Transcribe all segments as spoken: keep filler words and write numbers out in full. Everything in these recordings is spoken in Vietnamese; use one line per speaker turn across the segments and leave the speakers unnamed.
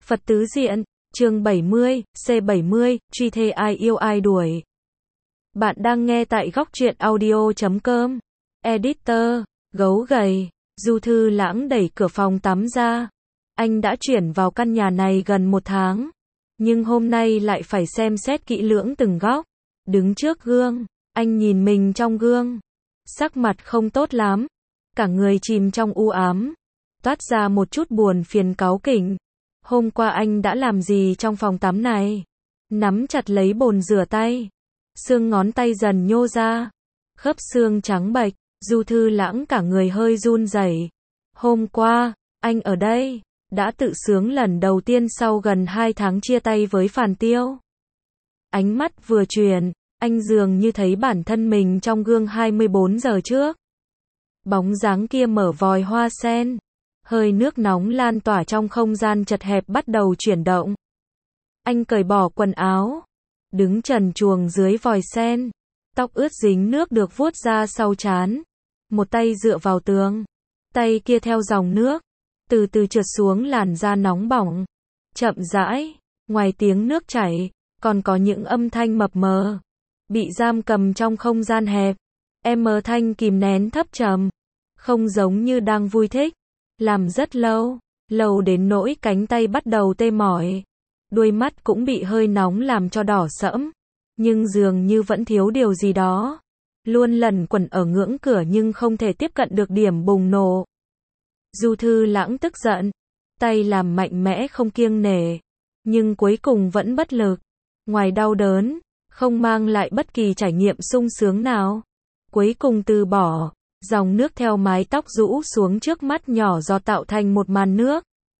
Phật tứ diện, chương bảy mươi, C bảy mươi, truy thê ai yêu ai đuổi. Bạn đang nghe tại góc truyện audio chấm com. Editor, gấu gầy, Du Thư Lãng đẩy cửa phòng tắm ra. Anh đã chuyển vào căn nhà này gần một tháng. Nhưng hôm nay lại phải xem xét kỹ lưỡng từng góc. Đứng trước gương, anh nhìn mình trong gương. Sắc mặt không tốt lắm. Cả người chìm trong u ám. Toát ra một chút buồn phiền cáu kỉnh. Hôm qua anh đã làm gì trong phòng tắm này? Nắm chặt lấy bồn rửa tay. Xương ngón tay dần nhô ra. Khớp xương trắng bệch. Du Thư Lãng cả người hơi run rẩy. Hôm qua, anh ở đây, đã tự sướng lần đầu tiên sau gần hai tháng chia tay với Phàn Tiêu. Ánh mắt vừa chuyển, anh dường như thấy bản thân mình trong gương hai mươi bốn giờ trước. Bóng dáng kia mở vòi hoa sen. Hơi nước nóng lan tỏa trong không gian chật hẹp bắt đầu chuyển động. Anh cởi bỏ quần áo, đứng trần truồng dưới vòi sen. Tóc ướt dính nước được vuốt ra sau trán. Một tay dựa vào tường, tay kia theo dòng nước, từ từ trượt xuống làn da nóng bỏng. Chậm rãi, ngoài tiếng nước chảy, còn có những âm thanh mập mờ. Bị giam cầm trong không gian hẹp. Em thanh kìm nén thấp trầm. Không giống như đang vui thích. Làm rất lâu, lâu đến nỗi cánh tay bắt đầu tê mỏi. Đuôi mắt cũng bị hơi nóng làm cho đỏ sẫm. Nhưng dường như vẫn thiếu điều gì đó. Luôn lẩn quẩn ở ngưỡng cửa nhưng không thể tiếp cận được điểm bùng nổ. Du Thư Lãng tức giận. Tay làm mạnh mẽ không kiêng nể. Nhưng cuối cùng vẫn bất lực. Ngoài đau đớn, không mang lại bất kỳ trải nghiệm sung sướng nào. Cuối cùng từ bỏ. Dòng nước theo mái tóc rũ xuống trước mắt nhỏ giọt tạo thành một màn nước.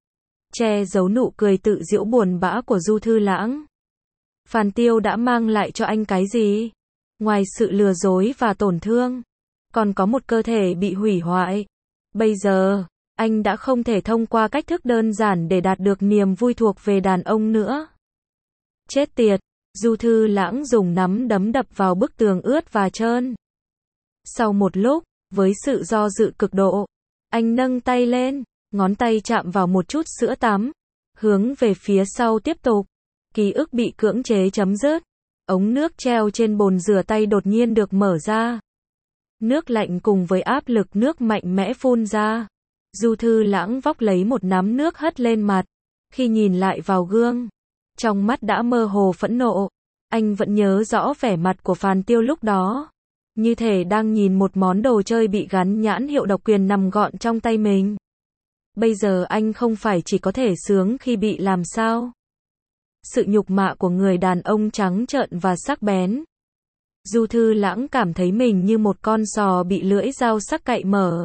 Che giấu nụ cười tự giễu buồn bã của Du Thư Lãng. Phàn Tiêu đã mang lại cho anh cái gì? Ngoài sự lừa dối và tổn thương, còn có một cơ thể bị hủy hoại. Bây giờ, anh đã không thể thông qua cách thức đơn giản để đạt được niềm vui thuộc về đàn ông nữa. Chết tiệt, Du Thư Lãng dùng nắm đấm đập vào bức tường ướt và trơn. Sau một lúc, với sự do dự cực độ, anh nâng tay lên, ngón tay chạm vào một chút sữa tắm, hướng về phía sau tiếp tục. Ký ức bị cưỡng chế chấm dứt. Ống nước treo trên bồn rửa tay đột nhiên được mở ra. Nước lạnh cùng với áp lực nước mạnh mẽ phun ra. Du Thư Lãng vóc lấy một nắm nước hất lên mặt. Khi nhìn lại vào gương, trong mắt đã mơ hồ phẫn nộ. Anh vẫn nhớ rõ vẻ mặt của Phàn Tiêu lúc đó. Như thể đang nhìn một món đồ chơi bị gắn nhãn hiệu độc quyền nằm gọn trong tay mình. Bây giờ anh không phải chỉ có thể sướng khi bị làm sao. Sự nhục mạ của người đàn ông trắng trợn và sắc bén. Du Thư Lãng cảm thấy mình như một con sò bị lưỡi dao sắc cạy mở.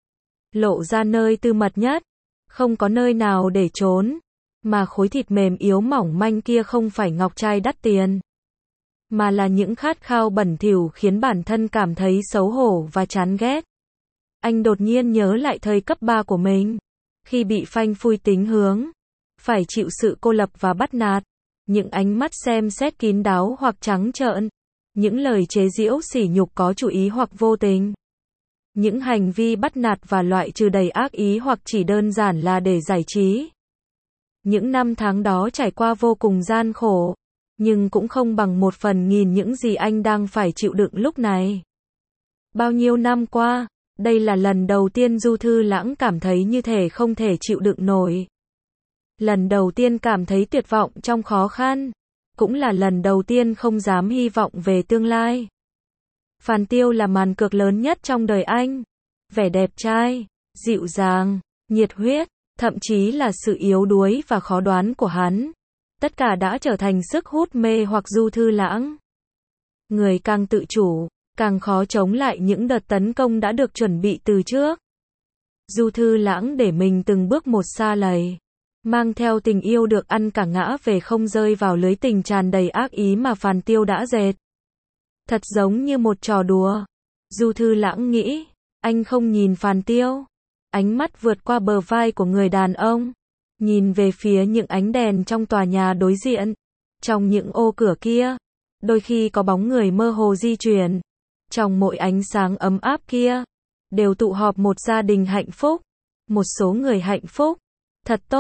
Lộ ra nơi tư mật nhất. Không có nơi nào để trốn. Mà khối thịt mềm yếu mỏng manh kia không phải ngọc trai đắt tiền. Mà là những khát khao bẩn thỉu khiến bản thân cảm thấy xấu hổ và chán ghét. Anh đột nhiên nhớ lại thời cấp ba của mình. Khi bị phanh phui tính hướng. Phải chịu sự cô lập và bắt nạt. Những ánh mắt xem xét kín đáo hoặc trắng trợn. Những lời chế giễu sỉ nhục có chủ ý hoặc vô tình. Những hành vi bắt nạt và loại trừ đầy ác ý hoặc chỉ đơn giản là để giải trí. Những năm tháng đó trải qua vô cùng gian khổ. Nhưng cũng không bằng một phần nghìn những gì anh đang phải chịu đựng lúc này. Bao nhiêu năm qua, đây là lần đầu tiên Du Thư Lãng cảm thấy như thể không thể chịu đựng nổi. Lần đầu tiên cảm thấy tuyệt vọng trong khó khăn. Cũng là lần đầu tiên không dám hy vọng về tương lai. Phàn Tiêu là màn cược lớn nhất trong đời anh. Vẻ đẹp trai, dịu dàng, nhiệt huyết, thậm chí là sự yếu đuối và khó đoán của hắn. Tất cả đã trở thành sức hút mê hoặc Du Thư Lãng. Người càng tự chủ, càng khó chống lại những đợt tấn công đã được chuẩn bị từ trước. Du Thư Lãng để mình từng bước một xa lầy. Mang theo tình yêu được ăn cả ngã về không rơi vào lưới tình tràn đầy ác ý mà Phàn Tiêu đã dệt. Thật giống như một trò đùa. Du Thư Lãng nghĩ, anh không nhìn Phàn Tiêu. Ánh mắt vượt qua bờ vai của người đàn ông. Nhìn về phía những ánh đèn trong tòa nhà đối diện. Trong những ô cửa kia, đôi khi có bóng người mơ hồ di chuyển. Trong mỗi ánh sáng ấm áp kia, đều tụ họp một gia đình hạnh phúc. Một số người hạnh phúc. Thật tốt.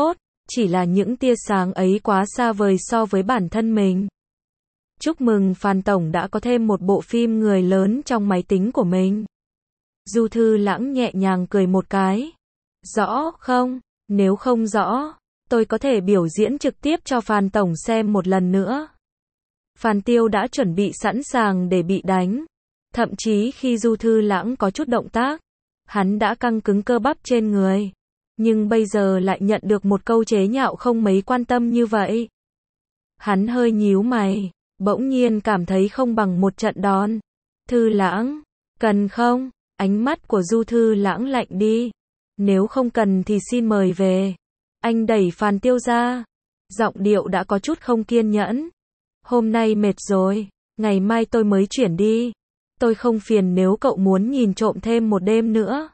chỉ là những tia sáng ấy quá xa vời so với bản thân mình. Chúc mừng Phan Tổng đã có thêm một bộ phim người lớn trong máy tính của mình. Du Thư Lãng nhẹ nhàng cười một cái. Rõ không? Nếu không rõ, tôi có thể biểu diễn trực tiếp cho Phan Tổng xem một lần nữa. Phan Tiêu đã chuẩn bị sẵn sàng để bị đánh. Thậm chí khi Du Thư Lãng có chút động tác, hắn đã căng cứng cơ bắp trên người. Nhưng bây giờ lại nhận được một câu chế nhạo không mấy quan tâm như vậy. Hắn hơi nhíu mày, bỗng nhiên cảm thấy không bằng một trận đòn. Thư Lãng, cần không? Ánh mắt của Du Thư Lãng lạnh đi. Nếu không cần thì xin mời về. Anh đẩy Phan Tiêu ra. Giọng điệu đã có chút không kiên nhẫn. Hôm nay mệt rồi, ngày mai tôi mới chuyển đi. Tôi không phiền nếu cậu muốn nhìn trộm thêm một đêm nữa.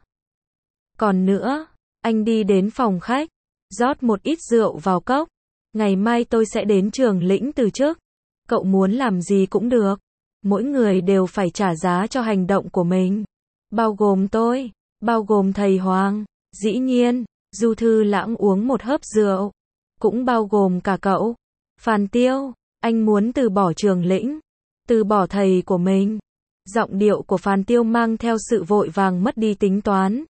Còn nữa, anh đi đến phòng khách, rót một ít rượu vào cốc. Ngày mai tôi sẽ đến Trường Lĩnh từ chức. Cậu muốn làm gì cũng được. Mỗi người đều phải trả giá cho hành động của mình. Bao gồm tôi, bao gồm thầy Hoàng. Dĩ nhiên, Du Thư Lãng uống một hớp rượu. Cũng bao gồm cả cậu. Phan Tiêu, anh muốn từ bỏ Trường Lĩnh. Từ bỏ thầy của mình. Giọng điệu của Phan Tiêu mang theo sự vội vàng mất đi tính toán.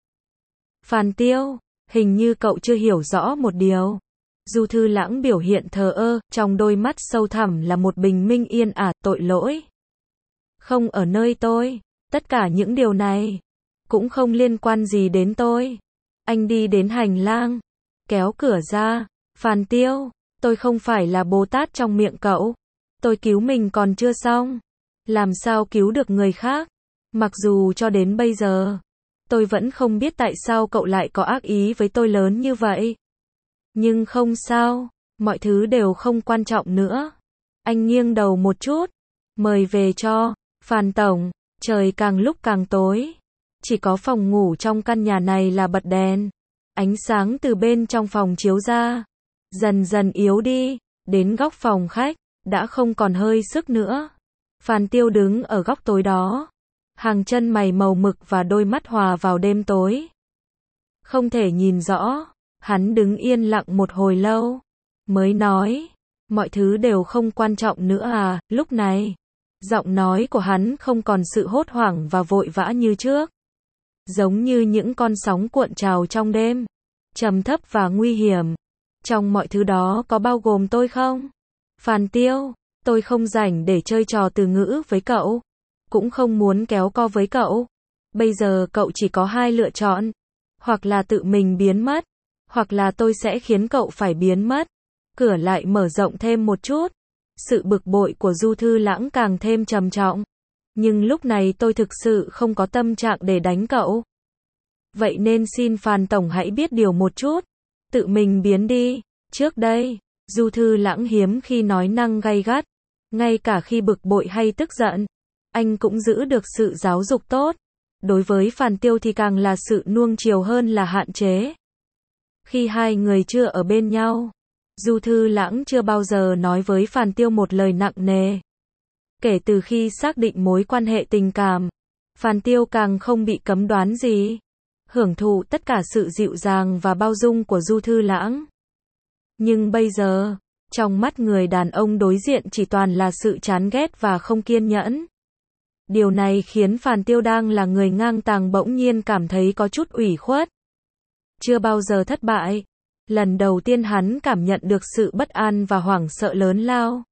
Phan Tiêu, hình như cậu chưa hiểu rõ một điều. Du Thư Lãng biểu hiện thờ ơ, trong đôi mắt sâu thẳm là một bình minh yên ả, tội lỗi. Không ở nơi tôi, tất cả những điều này cũng không liên quan gì đến tôi. Anh đi đến hành lang, kéo cửa ra. Phan Tiêu, tôi không phải là Bồ Tát trong miệng cậu. Tôi cứu mình còn chưa xong. Làm sao cứu được người khác? Mặc dù cho đến bây giờ, tôi vẫn không biết tại sao cậu lại có ác ý với tôi lớn như vậy. Nhưng không sao, mọi thứ đều không quan trọng nữa. Anh nghiêng đầu một chút. Mời về cho, Phan Tổng. Trời càng lúc càng tối. Chỉ có phòng ngủ trong căn nhà này là bật đèn. Ánh sáng từ bên trong phòng chiếu ra. Dần dần yếu đi. Đến góc phòng khách, đã không còn hơi sức nữa. Phan Tiêu đứng ở góc tối đó. Hàng chân mày màu mực và đôi mắt hòa vào đêm tối. Không thể nhìn rõ. Hắn đứng yên lặng một hồi lâu. Mới nói. Mọi thứ đều không quan trọng nữa à, lúc này. Giọng nói của hắn không còn sự hốt hoảng và vội vã như trước. Giống như những con sóng cuộn trào trong đêm. Trầm thấp và nguy hiểm. Trong mọi thứ đó có bao gồm tôi không? Phan Tiêu, tôi không rảnh để chơi trò từ ngữ với cậu. Cũng không muốn kéo co với cậu. Bây giờ cậu chỉ có hai lựa chọn. Hoặc là tự mình biến mất. Hoặc là tôi sẽ khiến cậu phải biến mất. Cửa lại mở rộng thêm một chút. Sự bực bội của Du Thư Lãng càng thêm trầm trọng. Nhưng lúc này tôi thực sự không có tâm trạng để đánh cậu. Vậy nên xin Phan Tổng hãy biết điều một chút. Tự mình biến đi. Trước đây, Du Thư Lãng hiếm khi nói năng gay gắt. Ngay cả khi bực bội hay tức giận, anh cũng giữ được sự giáo dục tốt. Đối với Phan Tiêu thì càng là sự nuông chiều hơn là hạn chế. Khi hai người chưa ở bên nhau, Du Thư Lãng chưa bao giờ nói với Phan Tiêu một lời nặng nề. Kể từ khi xác định mối quan hệ tình cảm, Phan Tiêu càng không bị cấm đoán gì. Hưởng thụ tất cả sự dịu dàng và bao dung của Du Thư Lãng. Nhưng bây giờ, trong mắt người đàn ông đối diện chỉ toàn là sự chán ghét và không kiên nhẫn. Điều này khiến Phan Tiêu đang là người ngang tàng bỗng nhiên cảm thấy có chút ủy khuất. Chưa bao giờ thất bại. Lần đầu tiên hắn cảm nhận được sự bất an và hoảng sợ lớn lao.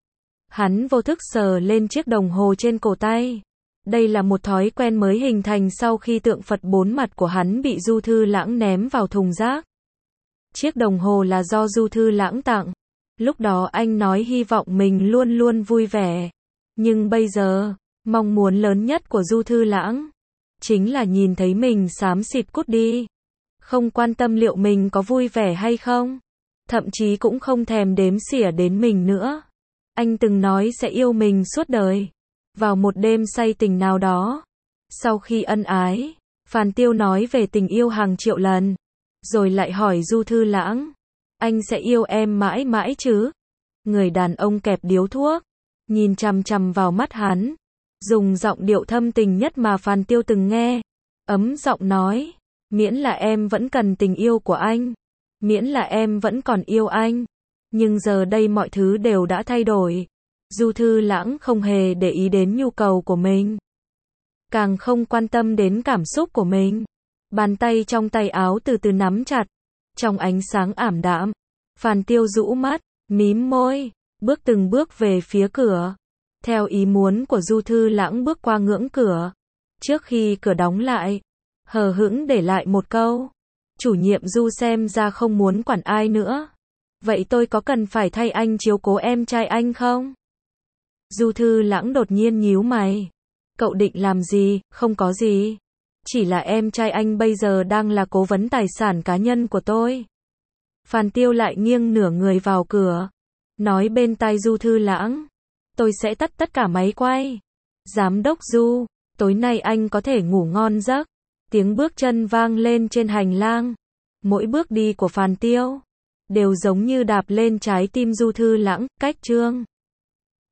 Hắn vô thức sờ lên chiếc đồng hồ trên cổ tay. Đây là một thói quen mới hình thành sau khi tượng Phật bốn mặt của hắn bị Du Thư Lãng ném vào thùng rác. Chiếc đồng hồ là do Du Thư Lãng tặng. Lúc đó anh nói hy vọng mình luôn luôn vui vẻ. Nhưng bây giờ, mong muốn lớn nhất của Du Thư Lãng chính là nhìn thấy mình xám xịt cút đi. Không quan tâm liệu mình có vui vẻ hay không. Thậm chí cũng không thèm đếm xỉa đến mình nữa. Anh từng nói sẽ yêu mình suốt đời. Vào một đêm say tình nào đó. Sau khi ân ái, Phan Tiêu nói về tình yêu hàng triệu lần. Rồi lại hỏi Du Thư Lãng. Anh sẽ yêu em mãi mãi chứ? Người đàn ông kẹp điếu thuốc. Nhìn chằm chằm vào mắt hắn. Dùng giọng điệu thâm tình nhất mà Phan Tiêu từng nghe. Ấm giọng nói. Miễn là em vẫn cần tình yêu của anh. Miễn là em vẫn còn yêu anh. Nhưng giờ đây mọi thứ đều đã thay đổi. Du Thư Lãng không hề để ý đến nhu cầu của mình. Càng không quan tâm đến cảm xúc của mình. Bàn tay trong tay áo từ từ nắm chặt. Trong ánh sáng ảm đạm, Phàn Tiêu rũ mắt, mím môi, bước từng bước về phía cửa. Theo ý muốn của Du Thư Lãng bước qua ngưỡng cửa. Trước khi cửa đóng lại, hờ hững để lại một câu. Chủ nhiệm Du xem ra không muốn quản ai nữa. Vậy tôi có cần phải thay anh chiếu cố em trai anh không? Du Thư Lãng đột nhiên nhíu mày. Cậu định làm gì? Không có gì. Chỉ là em trai anh bây giờ đang là cố vấn tài sản cá nhân của tôi. Phàn Tiêu lại nghiêng nửa người vào cửa. Nói bên tai Du Thư Lãng. Tôi sẽ tắt tất cả máy quay. Giám đốc Du, tối nay anh có thể ngủ ngon giấc. Tiếng bước chân vang lên trên hành lang. Mỗi bước đi của Phàn Tiêu đều giống như đạp lên trái tim Du Thư Lãng. Cách chương